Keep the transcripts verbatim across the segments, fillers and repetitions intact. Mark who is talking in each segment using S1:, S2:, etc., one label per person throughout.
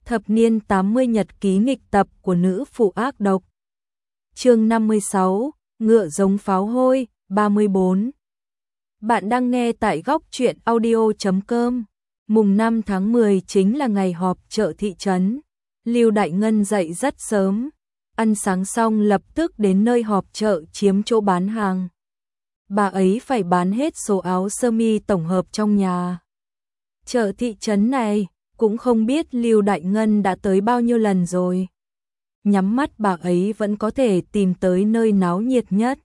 S1: Thập niên tám mươi nhật ký nghịch tập của nữ phụ ác độc. Chương năm mươi sáu, ngựa giống pháo hôi, ba mươi bốn. Bạn đang nghe tại góc truyện audio chấm com. Mùng năm tháng mười chính là ngày họp chợ thị trấn. Lưu Đại Ngân dậy rất sớm, ăn sáng xong lập tức đến nơi họp chợ chiếm chỗ bán hàng. Bà ấy phải bán hết số áo sơ mi tổng hợp trong nhà. Chợ thị trấn này cũng không biết Lưu Đại Ngân đã tới bao nhiêu lần rồi. Nhắm mắt bà ấy vẫn có thể tìm tới nơi náo nhiệt nhất.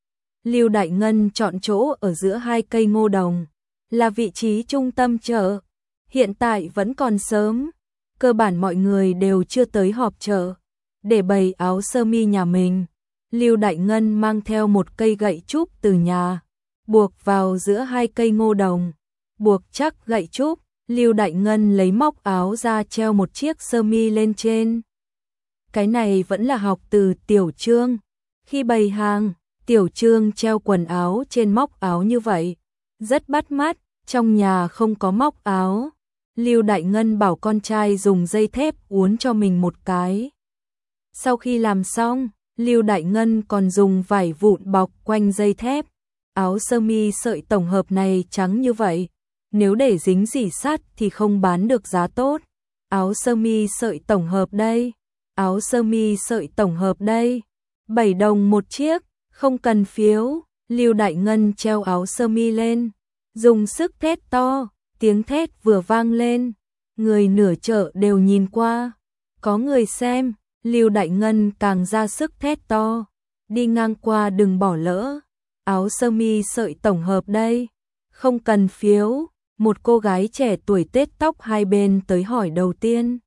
S1: Lưu Đại Ngân chọn chỗ ở giữa hai cây ngô đồng, là vị trí trung tâm chợ. Hiện tại vẫn còn sớm, cơ bản mọi người đều chưa tới họp chợ. Để bày áo sơ mi nhà mình, Lưu Đại Ngân mang theo một cây gậy trúc từ nhà, buộc vào giữa hai cây ngô đồng. Buộc chắc gậy trúc, Lưu Đại Ngân lấy móc áo ra treo một chiếc sơ mi lên trên. Cái này vẫn là học từ Tiểu Trương. Khi bày hàng, Tiểu Trương treo quần áo trên móc áo như vậy, rất bắt mắt. Trong nhà không có móc áo, Lưu Đại Ngân bảo con trai dùng dây thép uốn cho mình một cái. Sau khi làm xong, Lưu Đại Ngân còn dùng vải vụn bọc quanh dây thép. Áo sơ mi sợi tổng hợp này trắng như vậy, nếu để dính rỉ sắt thì không bán được giá tốt. Áo sơ mi sợi tổng hợp đây, áo sơ mi sợi tổng hợp đây, bảy đồng một chiếc, không cần phiếu. Lưu Đại Ngân treo áo sơ mi lên, dùng sức thét to, tiếng thét vừa vang lên, người nửa chợ đều nhìn qua. Có người xem, Lưu Đại Ngân càng ra sức thét to, đi ngang qua đừng bỏ lỡ. Áo sơ mi sợi tổng hợp đây, không cần phiếu. Một cô gái trẻ tuổi tết tóc hai bên tới hỏi đầu tiên.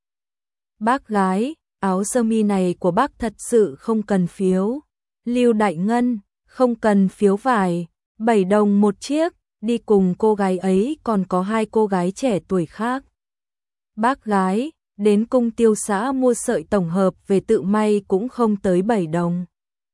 S1: Bác gái, áo sơ mi này của bác thật sự không cần phiếu. Lưu Đại Ngân, không cần phiếu vải, bảy đồng một chiếc. Đi cùng cô gái ấy còn có hai cô gái trẻ tuổi khác. Bác gái, đến cung tiêu xã mua sợi tổng hợp về tự may cũng không tới bảy đồng.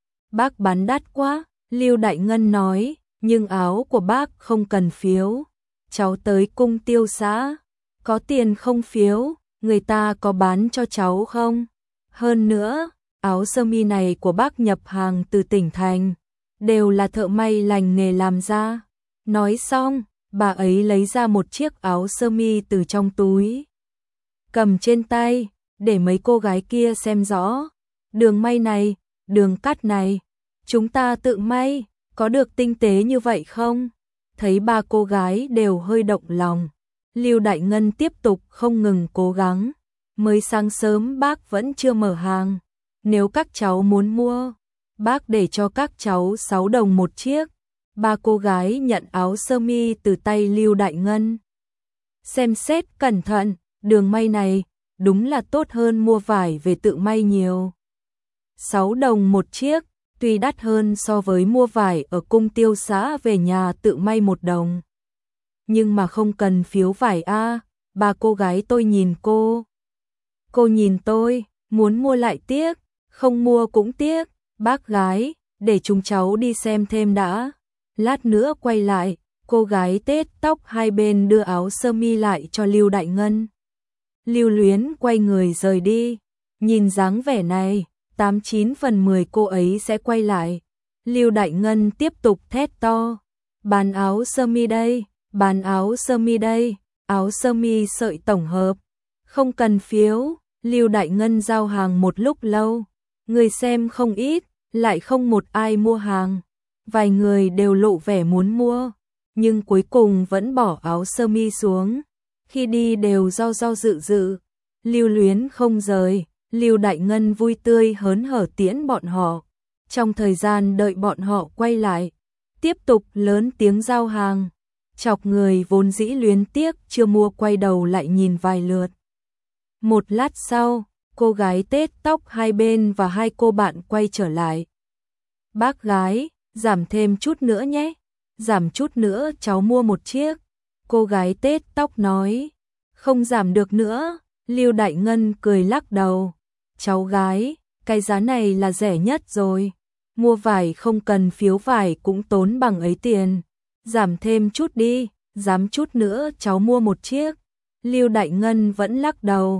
S1: Bác bán đắt quá, Lưu Đại Ngân nói, nhưng áo của bác không cần phiếu. Cháu tới cung tiêu xã, có tiền không phiếu, người ta có bán cho cháu không? Hơn nữa, áo sơ mi này của bác nhập hàng từ tỉnh thành, đều là thợ may lành nghề làm ra. Nói xong, bà ấy lấy ra một chiếc áo sơ mi từ trong túi, cầm trên tay, để mấy cô gái kia xem rõ. Đường may này, đường cắt này, chúng ta tự may, có được tinh tế như vậy không? Thấy ba cô gái đều hơi động lòng, Lưu Đại Ngân tiếp tục không ngừng cố gắng. Mới sáng sớm bác vẫn chưa mở hàng, nếu các cháu muốn mua, bác để cho các cháu sáu đồng một chiếc. Ba cô gái nhận áo sơ mi từ tay Lưu Đại Ngân. Xem xét cẩn thận, đường may này đúng là tốt hơn mua vải về tự may nhiều. sáu đồng một chiếc, tuy đắt hơn so với mua vải ở cung tiêu xã về nhà tự may một đồng. Nhưng mà không cần phiếu vải a. À. Ba cô gái tôi nhìn cô. Cô nhìn tôi, muốn mua lại tiếc, không mua cũng tiếc. Bác gái, để chúng cháu đi xem thêm đã. Lát nữa quay lại, cô gái tết tóc hai bên đưa áo sơ mi lại cho Lưu Đại Ngân. Lưu Luyến quay người rời đi, nhìn dáng vẻ này, tám chín phần mười cô ấy sẽ quay lại. Lưu Đại Ngân tiếp tục thét to, bán áo sơ mi đây, bán áo sơ mi đây, áo sơ mi sợi tổng hợp, không cần phiếu. Lưu Đại Ngân giao hàng một lúc lâu, người xem không ít, lại không một ai mua hàng. Vài người đều lộ vẻ muốn mua, nhưng cuối cùng vẫn bỏ áo sơ mi xuống. Khi đi đều do do dự dự, Lưu Luyến không rời. Lưu Đại Ngân vui tươi hớn hở tiễn bọn họ. Trong thời gian đợi bọn họ quay lại, tiếp tục lớn tiếng giao hàng, chọc người vốn dĩ luyến tiếc chưa mua quay đầu lại nhìn vài lượt. Một lát sau, cô gái tết tóc hai bên và hai cô bạn quay trở lại. Bác gái, giảm thêm chút nữa nhé, giảm chút nữa cháu mua một chiếc. Cô gái tết tóc nói, không giảm được nữa. Lưu Đại Ngân cười lắc đầu, cháu gái, cái giá này là rẻ nhất rồi, mua vải không cần phiếu vải cũng tốn bằng ấy tiền, giảm thêm chút đi, dám chút nữa cháu mua một chiếc. Lưu Đại Ngân vẫn lắc đầu,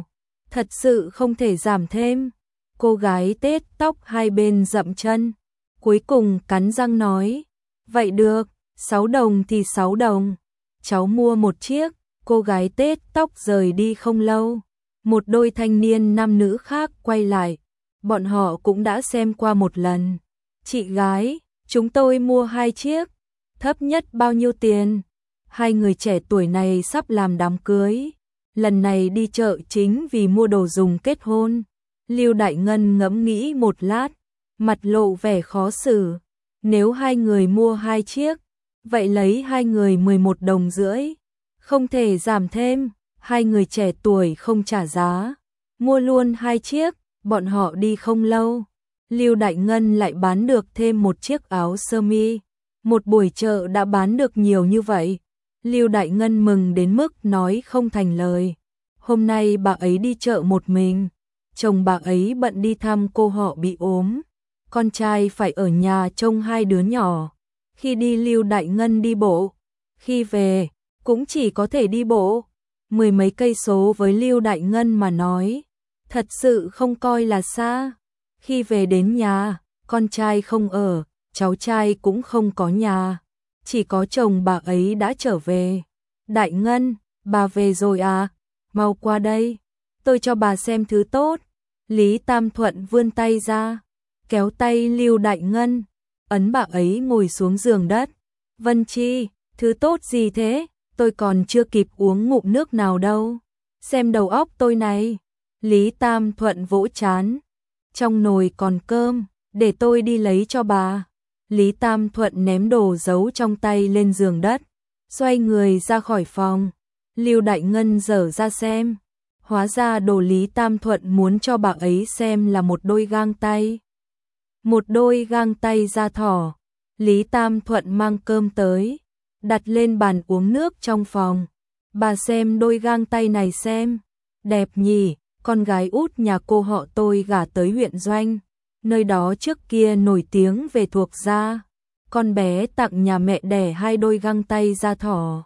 S1: thật sự không thể giảm thêm. Cô gái tết tóc hai bên dậm chân, cuối cùng cắn răng nói, vậy được, sáu đồng thì sáu đồng, cháu mua một chiếc. Cô gái tết tóc rời đi không lâu, một đôi thanh niên nam nữ khác quay lại, bọn họ cũng đã xem qua một lần. Chị gái, chúng tôi mua hai chiếc, thấp nhất bao nhiêu tiền? Hai người trẻ tuổi này sắp làm đám cưới, lần này đi chợ chính vì mua đồ dùng kết hôn. Lưu Đại Ngân ngẫm nghĩ một lát, mặt lộ vẻ khó xử. Nếu hai người mua hai chiếc, vậy lấy hai người mười một đồng rưỡi, không thể giảm thêm. Hai người trẻ tuổi không trả giá, mua luôn hai chiếc. Bọn họ đi không lâu, Lưu Đại Ngân lại bán được thêm một chiếc áo sơ mi. Một buổi chợ đã bán được nhiều như vậy, Lưu Đại Ngân mừng đến mức nói không thành lời. Hôm nay bà ấy đi chợ một mình, chồng bà ấy bận đi thăm cô họ bị ốm, con trai phải ở nhà trông hai đứa nhỏ. Khi đi Lưu Đại Ngân đi bộ, khi về cũng chỉ có thể đi bộ. Mười mấy cây số với Lưu Đại Ngân mà nói, thật sự không coi là xa. Khi về đến nhà, con trai không ở, cháu trai cũng không có nhà, chỉ có chồng bà ấy đã trở về. Đại Ngân, bà về rồi à? Mau qua đây, tôi cho bà xem thứ tốt. Lý Tam Thuận vươn tay ra, kéo tay Lưu Đại Ngân, ấn bà ấy ngồi xuống giường đất. Vân Chi, thứ tốt gì thế? Tôi còn chưa kịp uống ngụm nước nào đâu. Xem đầu óc tôi này. Lý Tam Thuận vỗ chán. Trong nồi còn cơm, để tôi đi lấy cho bà. Lý Tam Thuận ném đồ giấu trong tay lên giường đất, xoay người ra khỏi phòng. Lưu Đại Ngân dở ra xem. Hóa ra đồ Lý Tam Thuận muốn cho bà ấy xem là một đôi găng tay. Một đôi găng tay da thỏ. Lý Tam Thuận mang cơm tới, đặt lên bàn uống nước trong phòng. Bà xem đôi găng tay này xem, đẹp nhỉ, con gái út nhà cô họ tôi gả tới huyện Doanh, nơi đó trước kia nổi tiếng về thuộc da. Con bé tặng nhà mẹ đẻ hai đôi găng tay da thỏ.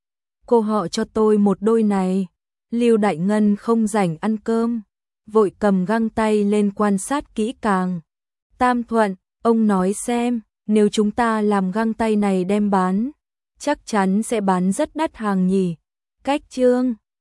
S1: Cô họ cho tôi một đôi này. Lưu Đại Ngân không rảnh ăn cơm, vội cầm găng tay lên quan sát kỹ càng. Tam Thuận, ông nói xem, nếu chúng ta làm găng tay này đem bán, chắc chắn sẽ bán rất đắt hàng nhỉ. Cách chương